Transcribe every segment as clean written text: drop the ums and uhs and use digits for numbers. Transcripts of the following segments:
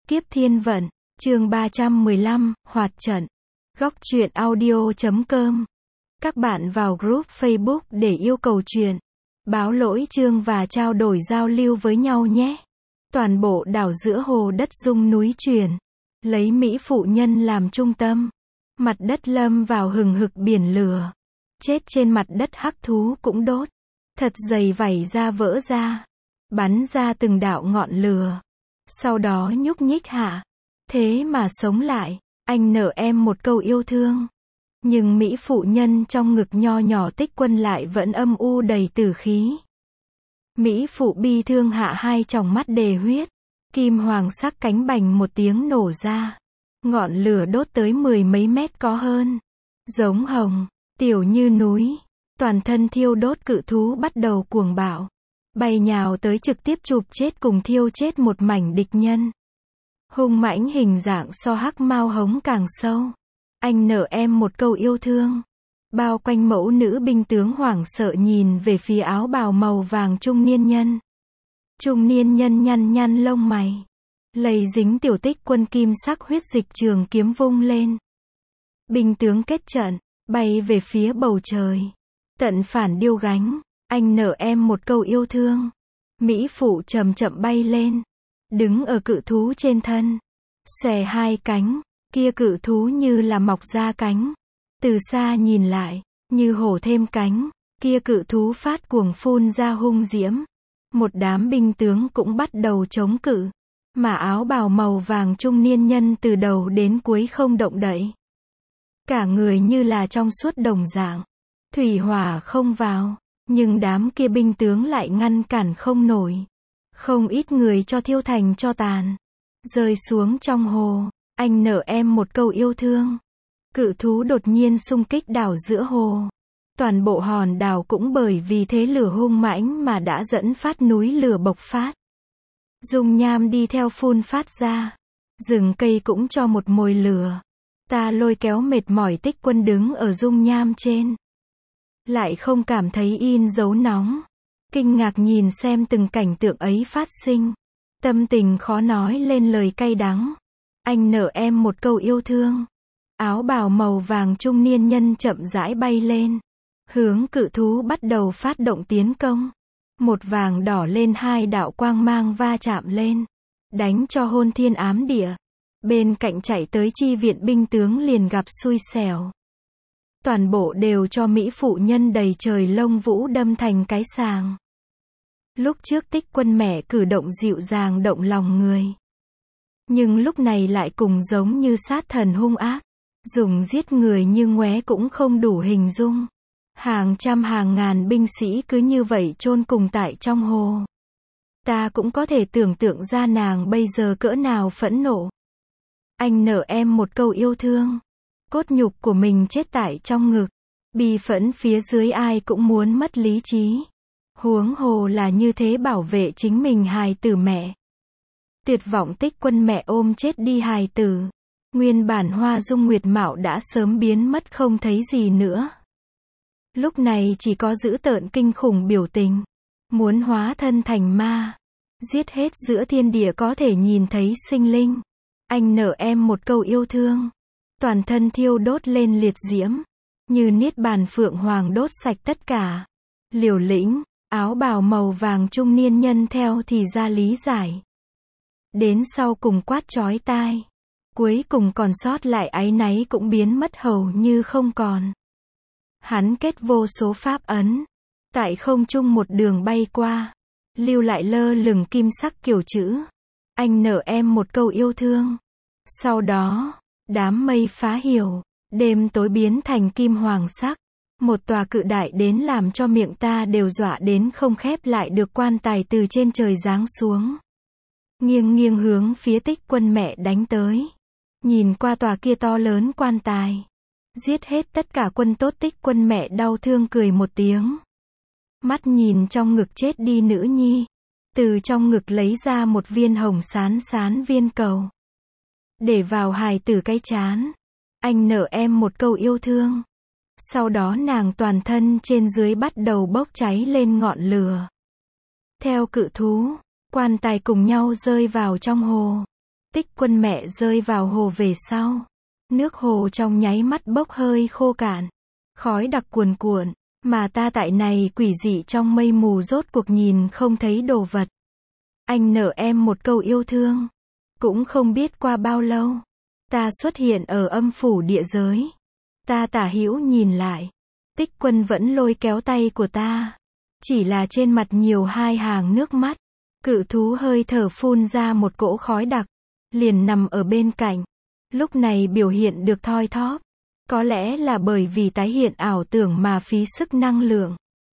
Kiếp Thiên Vận, chương 315, Hoạt Trận. Góc truyện audio.com. Các bạn vào group Facebook để yêu cầu truyện, báo lỗi chương và trao đổi giao lưu với nhau nhé. Toàn bộ đảo giữa hồ đất rung núi chuyển, lấy Mỹ phụ nhân làm trung tâm. Mặt đất lâm vào hừng hực biển lửa. Chết trên mặt đất hắc thú cũng đốt. Thật dày vảy ra vỡ ra. Bắn ra từng đạo ngọn lửa. Sau đó nhúc nhích hạ. Thế mà sống lại. Anh nợ em một câu yêu thương. Nhưng Mỹ phụ nhân trong ngực nho nhỏ Tích Quân lại vẫn âm u đầy tử khí. Mỹ phụ bi thương hạ hai tròng mắt đề huyết. Kim hoàng sắc cánh bành một tiếng nổ ra. Ngọn lửa đốt tới 10 mấy mét có hơn. Giống hồng, tiểu như núi. Toàn thân thiêu đốt cự thú bắt đầu cuồng bạo. Bay nhào tới trực tiếp chụp chết cùng thiêu chết một mảnh địch nhân. Hung mãnh hình dạng so hắc mao hống càng sâu. Anh nợ em một câu yêu thương. Bao quanh mẫu nữ binh tướng hoảng sợ nhìn về phía áo bào màu vàng trung niên nhân. Trung niên nhân nhăn nhăn lông mày. Lầy dính tiểu Tích Quân kim sắc huyết dịch trường kiếm vung lên. Binh tướng kết trận, bay về phía bầu trời. Tận phản điêu gánh, anh nợ em một câu yêu thương. Mỹ phụ chậm chậm bay lên. Đứng ở cự thú trên thân. Xòe hai cánh, kia cự thú như là mọc ra cánh. Từ xa nhìn lại, như hổ thêm cánh, kia cự thú phát cuồng phun ra hung diễm. Một đám binh tướng cũng bắt đầu chống cự. Mà áo bào màu vàng trung niên nhân từ đầu đến cuối không động đậy. Cả người như là trong suốt đồng dạng. Thủy hỏa không vào, nhưng đám kia binh tướng lại ngăn cản không nổi. Không ít người cho thiêu thành cho tàn. Rơi xuống trong hồ, anh nợ em một câu yêu thương. Cự thú đột nhiên xung kích đảo giữa hồ. Toàn bộ hòn đảo cũng bởi vì thế lửa hung mãnh mà đã dẫn phát núi lửa bộc phát. Dung nham đi theo phun phát ra. Rừng cây cũng cho một mồi lửa. Ta lôi kéo mệt mỏi Tích Quân đứng ở dung nham trên. Lại không cảm thấy in dấu nóng. Kinh ngạc nhìn xem từng cảnh tượng ấy phát sinh. Tâm tình khó nói lên lời cay đắng. Anh nợ em một câu yêu thương. Áo bào màu vàng trung niên nhân chậm rãi bay lên. Hướng cự thú bắt đầu phát động tiến công. Một vàng đỏ lên hai đạo quang mang va chạm lên. Đánh cho hôn thiên ám địa. Bên cạnh chạy tới chi viện binh tướng liền gặp xui xẻo. Toàn bộ đều cho Mỹ phụ nhân đầy trời lông vũ đâm thành cái sàng. Lúc trước Tích Quân mẹ cử động dịu dàng động lòng người. Nhưng lúc này lại cùng giống như sát thần hung ác. Dùng giết người như ngoé cũng không đủ hình dung. Hàng trăm hàng ngàn binh sĩ cứ như vậy chôn cùng tại trong hồ. Ta cũng có thể tưởng tượng ra nàng bây giờ cỡ nào phẫn nộ. Anh nợ em một câu yêu thương. Cốt nhục của mình chết tại trong ngực. Bi phẫn phía dưới ai cũng muốn mất lý trí. Huống hồ là như thế bảo vệ chính mình hài tử mẹ. Tuyệt vọng Tích Quân mẹ ôm chết đi hài tử. Nguyên bản hoa dung nguyệt mạo đã sớm biến mất không thấy gì nữa. Lúc này chỉ có dữ tợn kinh khủng biểu tình. Muốn hóa thân thành ma. Giết hết giữa thiên địa có thể nhìn thấy sinh linh. Anh nợ em một câu yêu thương. Toàn thân thiêu đốt lên liệt diễm. Như niết bàn phượng hoàng đốt sạch tất cả. Liều lĩnh, áo bào màu vàng trung niên nhân theo thì ra lý giải. Đến sau cùng quát chói tai. Cuối cùng còn sót lại áy náy cũng biến mất hầu như không còn. Hắn kết vô số pháp ấn. Tại không trung một đường bay qua. Lưu lại lơ lửng kim sắc kiểu chữ. Anh nợ em một câu yêu thương. Sau đó, đám mây phá hiểu. Đêm tối biến thành kim hoàng sắc. Một tòa cự đại đến làm cho miệng ta đều dọa đến không khép lại được quan tài từ trên trời giáng xuống. Nghiêng nghiêng hướng phía Tích Quân mẹ đánh tới. Nhìn qua tòa kia to lớn quan tài. Giết hết tất cả quân tốt Tích Quân mẹ đau thương cười một tiếng. Mắt nhìn trong ngực chết đi nữ nhi. Từ trong ngực lấy ra một viên hồng sán sán viên cầu. Để vào hài tử cái trán. Anh nợ em một câu yêu thương. Sau đó nàng toàn thân trên dưới bắt đầu bốc cháy lên ngọn lửa. Theo cự thú, quan tài cùng nhau rơi vào trong hồ. Tích Quân mẹ rơi vào hồ về sau. Nước hồ trong nháy mắt bốc hơi khô cạn. Khói đặc cuồn cuộn, mà ta tại này quỷ dị trong mây mù rốt cuộc nhìn không thấy đồ vật. Anh nợ em một câu yêu thương. Cũng không biết qua bao lâu, ta xuất hiện ở âm phủ địa giới. Ta tả hữu nhìn lại. Tích Quân vẫn lôi kéo tay của ta. Chỉ là trên mặt nhiều hai hàng nước mắt. Cự thú hơi thở phun ra một cỗ khói đặc. Liền nằm ở bên cạnh. Lúc này biểu hiện được thoi thóp. Có lẽ là bởi vì tái hiện ảo tưởng mà phí sức năng lượng.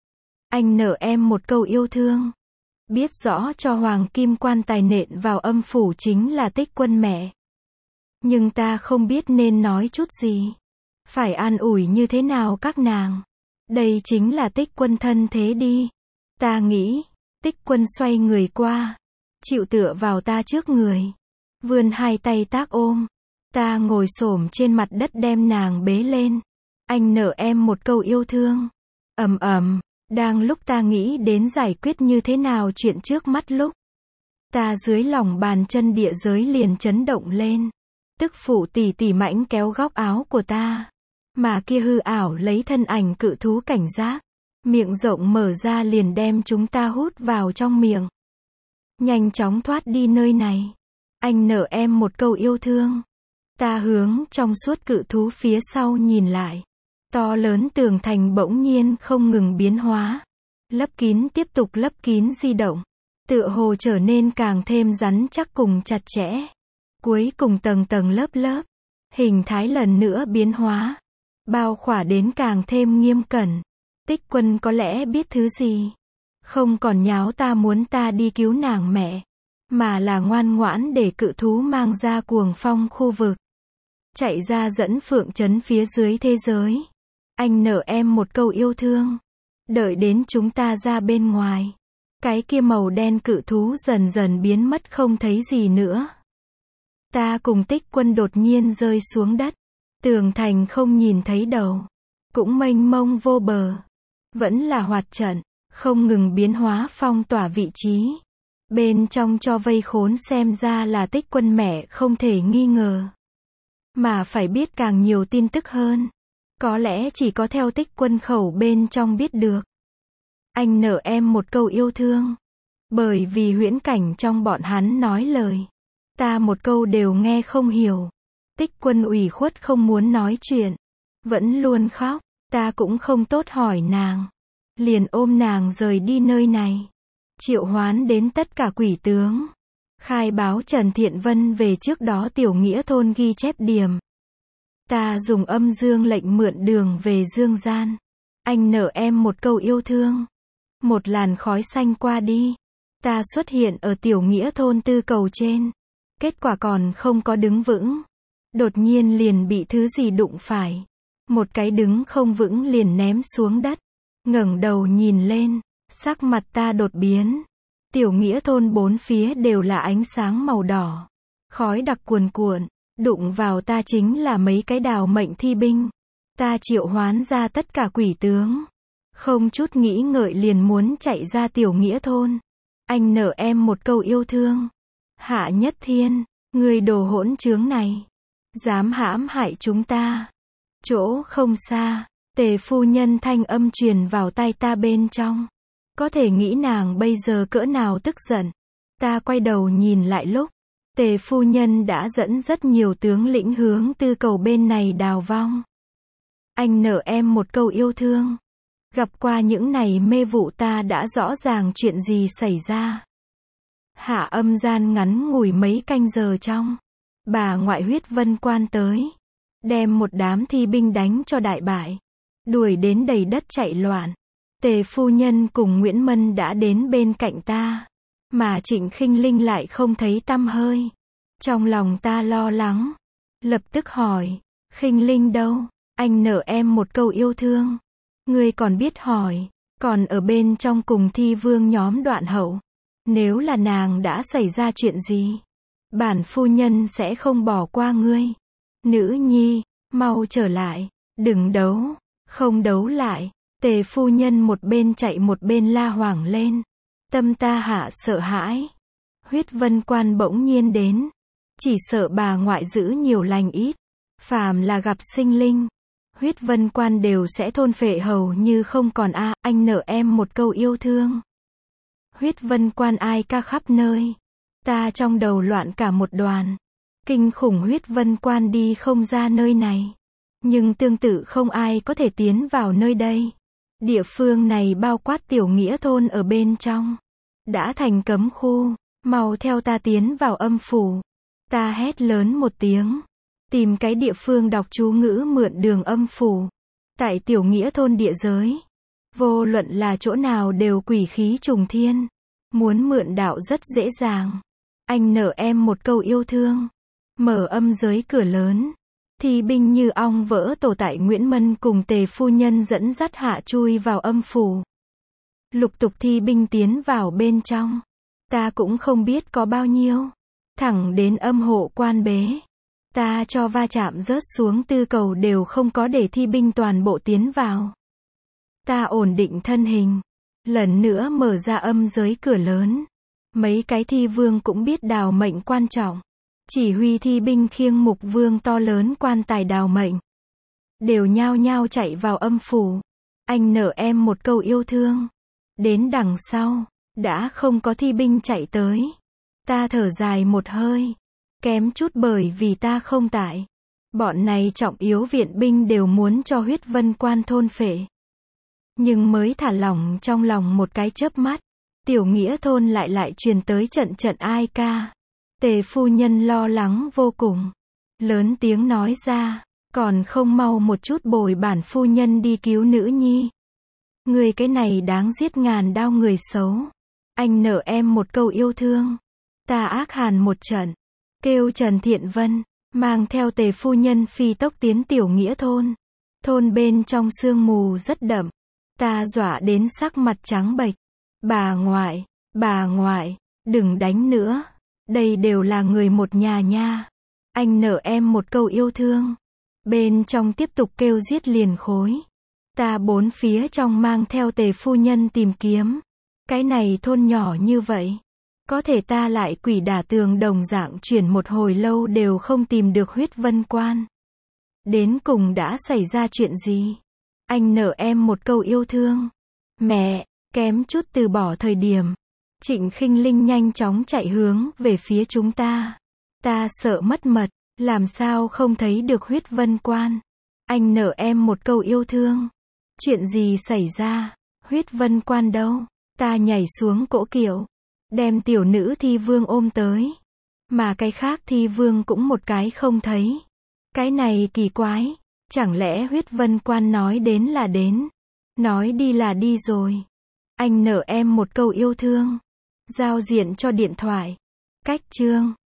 Anh nợ em một câu yêu thương. Biết rõ cho Hoàng Kim Quan Tài nện vào âm phủ chính là Tích Quân mẹ. Nhưng ta không biết nên nói chút gì. Phải an ủi như thế nào các nàng. Đây chính là Tích Quân thân thế đi. Ta nghĩ. Tích Quân xoay người qua. Chịu tựa vào ta trước người. Vươn hai tay tác ôm. Ta ngồi xổm trên mặt đất đem nàng bế lên. Anh nợ em một câu yêu thương. Ầm ầm. Đang lúc ta nghĩ đến giải quyết như thế nào chuyện trước mắt lúc. Ta dưới lòng bàn chân địa giới liền chấn động lên. Tức phụ tỷ tỷ mãnh kéo góc áo của ta. Mà kia hư ảo lấy thân ảnh cự thú cảnh giác. Miệng rộng mở ra liền đem chúng ta hút vào trong miệng. Nhanh chóng thoát đi nơi này. Anh nợ em một câu yêu thương. Ta hướng trong suốt cự thú phía sau nhìn lại. To lớn tường thành bỗng nhiên không ngừng biến hóa. Lấp kín tiếp tục lấp kín di động. Tựa hồ trở nên càng thêm rắn chắc cùng chặt chẽ. Cuối cùng tầng tầng lớp lớp. Hình thái lần nữa biến hóa. Bao khỏa đến càng thêm nghiêm cẩn. Tích Quân có lẽ biết thứ gì. Không còn nháo ta muốn ta đi cứu nàng mẹ. Mà là ngoan ngoãn để cự thú mang ra cuồng phong khu vực. Chạy ra dẫn Phượng Trấn phía dưới thế giới. Anh nợ em một câu yêu thương. Đợi đến chúng ta ra bên ngoài. Cái kia màu đen cự thú dần dần biến mất không thấy gì nữa. Ta cùng Tích Quân đột nhiên rơi xuống đất. Tường thành không nhìn thấy đầu. Cũng mênh mông vô bờ. Vẫn là hoạt trận. Không ngừng biến hóa phong tỏa vị trí. Bên trong cho vây khốn xem ra là Tích Quân mẹ không thể nghi ngờ. Mà phải biết càng nhiều tin tức hơn. Có lẽ chỉ có theo Tích Quân khẩu bên trong biết được. Anh nợ em một câu yêu thương. Bởi vì huyễn cảnh trong bọn hắn nói lời. Ta một câu đều nghe không hiểu. Tích Quân ủy khuất không muốn nói chuyện. Vẫn luôn khóc. Ta cũng không tốt hỏi nàng. Liền ôm nàng rời đi nơi này. Triệu hoán đến tất cả quỷ tướng. Khai báo Trần Thiện Vân về trước đó Tiểu Nghĩa thôn ghi chép điểm. Ta dùng âm dương lệnh mượn đường về dương gian. Anh nợ em một câu yêu thương. Một làn khói xanh qua đi. Ta xuất hiện ở Tiểu Nghĩa thôn tư cầu trên. Kết quả còn không có đứng vững. Đột nhiên liền bị thứ gì đụng phải. Một cái đứng không vững liền ném xuống đất. Ngẩng đầu nhìn lên. Sắc mặt ta đột biến. Tiểu Nghĩa thôn bốn phía đều là ánh sáng màu đỏ. Khói đặc cuồn cuộn. Đụng vào ta chính là mấy cái đào mệnh thi binh. Ta triệu hoán ra tất cả quỷ tướng. Không chút nghĩ ngợi liền muốn chạy ra Tiểu Nghĩa thôn. Anh nợ em một câu yêu thương. Hạ Nhất Thiên, người đồ hỗn trướng này. Dám hãm hại chúng ta. Chỗ không xa, Tề phu nhân thanh âm truyền vào tai ta bên trong. Có thể nghĩ nàng bây giờ cỡ nào tức giận. Ta quay đầu nhìn lại lúc. Tề phu nhân đã dẫn rất nhiều tướng lĩnh hướng tư cầu bên này đào vong. Anh nợ em một câu yêu thương. Gặp qua những này mê vụ ta đã rõ ràng chuyện gì xảy ra. Hạ âm gian ngắn ngủi mấy canh giờ trong. Bà ngoại Huyết Vân Quan tới. Đem một đám thi binh đánh cho đại bại. Đuổi đến đầy đất chạy loạn. Tề phu nhân cùng Nguyễn Mân đã đến bên cạnh ta. Mà Trịnh Khinh Linh lại không thấy tăm hơi. Trong lòng ta lo lắng. Lập tức hỏi. Khinh Linh đâu? Anh nợ em một câu yêu thương. Ngươi còn biết hỏi. Còn ở bên trong cùng thi vương nhóm Đoạn Hậu. Nếu là nàng đã xảy ra chuyện gì? Bản phu nhân sẽ không bỏ qua ngươi. Nữ nhi, mau trở lại. Đừng đấu. Không đấu lại. Tề phu nhân một bên chạy một bên la hoảng lên. Tâm ta hạ sợ hãi. Huyết Vân Quan bỗng nhiên đến. Chỉ sợ bà ngoại giữ nhiều lành ít. Phàm là gặp sinh linh, huyết vân quan đều sẽ thôn phệ hầu như không còn a. Anh nợ em một câu yêu thương. Huyết vân quan ai ca khắp nơi. Ta trong đầu loạn cả một đoàn. Kinh khủng huyết vân quan đi không ra nơi này. Nhưng tương tự không ai có thể tiến vào nơi đây. Địa phương này bao quát Tiểu Nghĩa thôn ở bên trong. Đã thành cấm khu. Mau theo ta tiến vào âm phủ. Ta hét lớn một tiếng. Tìm cái địa phương đọc chú ngữ mượn đường âm phủ. Tại Tiểu Nghĩa thôn địa giới. Vô luận là chỗ nào đều quỷ khí trùng thiên. Muốn mượn đạo rất dễ dàng. Anh nợ em một câu yêu thương. Mở âm giới cửa lớn. Thi binh như ong vỡ tổ tại Nguyễn Mân cùng Tề phu nhân dẫn dắt hạ chui vào âm phủ. Lục tục thi binh tiến vào bên trong. Ta cũng không biết có bao nhiêu. Thẳng đến âm hộ quan bế. Ta cho va chạm rớt xuống tư cầu đều không có để thi binh toàn bộ tiến vào. Ta ổn định thân hình. Lần nữa mở ra âm giới cửa lớn. Mấy cái thi vương cũng biết đào mệnh quan trọng. Chỉ huy thi binh khiêng mục vương to lớn quan tài đào mệnh. Đều nhao nhao chạy vào âm phủ. Anh nợ em một câu yêu thương. Đến đằng sau, đã không có thi binh chạy tới. Ta thở dài một hơi. Kém chút bởi vì ta không tại. Bọn này trọng yếu viện binh đều muốn cho huyết vân quan thôn phệ. Nhưng mới thả lỏng trong lòng một cái chớp mắt. Tiểu Nghĩa thôn lại truyền tới trận trận ai ca. Tề phu nhân lo lắng vô cùng. Lớn tiếng nói ra. Còn không mau một chút bồi bản phu nhân đi cứu nữ nhi. Người cái này đáng giết ngàn đao người xấu. Anh nợ em một câu yêu thương. Ta ác hàn một trận. Kêu Trần Thiện Vân. Mang theo Tề phu nhân phi tốc tiến Tiểu Nghĩa thôn. Thôn bên trong sương mù rất đậm. Ta dọa đến sắc mặt trắng bệch. Bà ngoại, đừng đánh nữa. Đây đều là người một nhà nha. Anh nợ em một câu yêu thương. Bên trong tiếp tục kêu giết liền khối. Ta bốn phía trong mang theo Tề phu nhân tìm kiếm. Cái này thôn nhỏ như vậy. Có thể ta lại quỷ đả tường đồng dạng chuyển một hồi lâu đều không tìm được huyết vân quan. Đến cùng đã xảy ra chuyện gì? Anh nợ em một câu yêu thương. Mẹ, kém chút từ bỏ thời điểm. Trịnh Khinh Linh nhanh chóng chạy hướng về phía chúng ta. Ta sợ mất mật, làm sao không thấy được huyết vân quan. Anh nợ em một câu yêu thương. Chuyện gì xảy ra? Huyết vân quan đâu? Ta nhảy xuống cỗ kiệu. Đem tiểu nữ thi vương ôm tới. Mà cái khác thi vương cũng một cái không thấy. Cái này kỳ quái. Chẳng lẽ huyết vân quan nói đến là đến. Nói đi là đi rồi. Anh nợ em một câu yêu thương. Giao diện cho điện thoại. Cách chương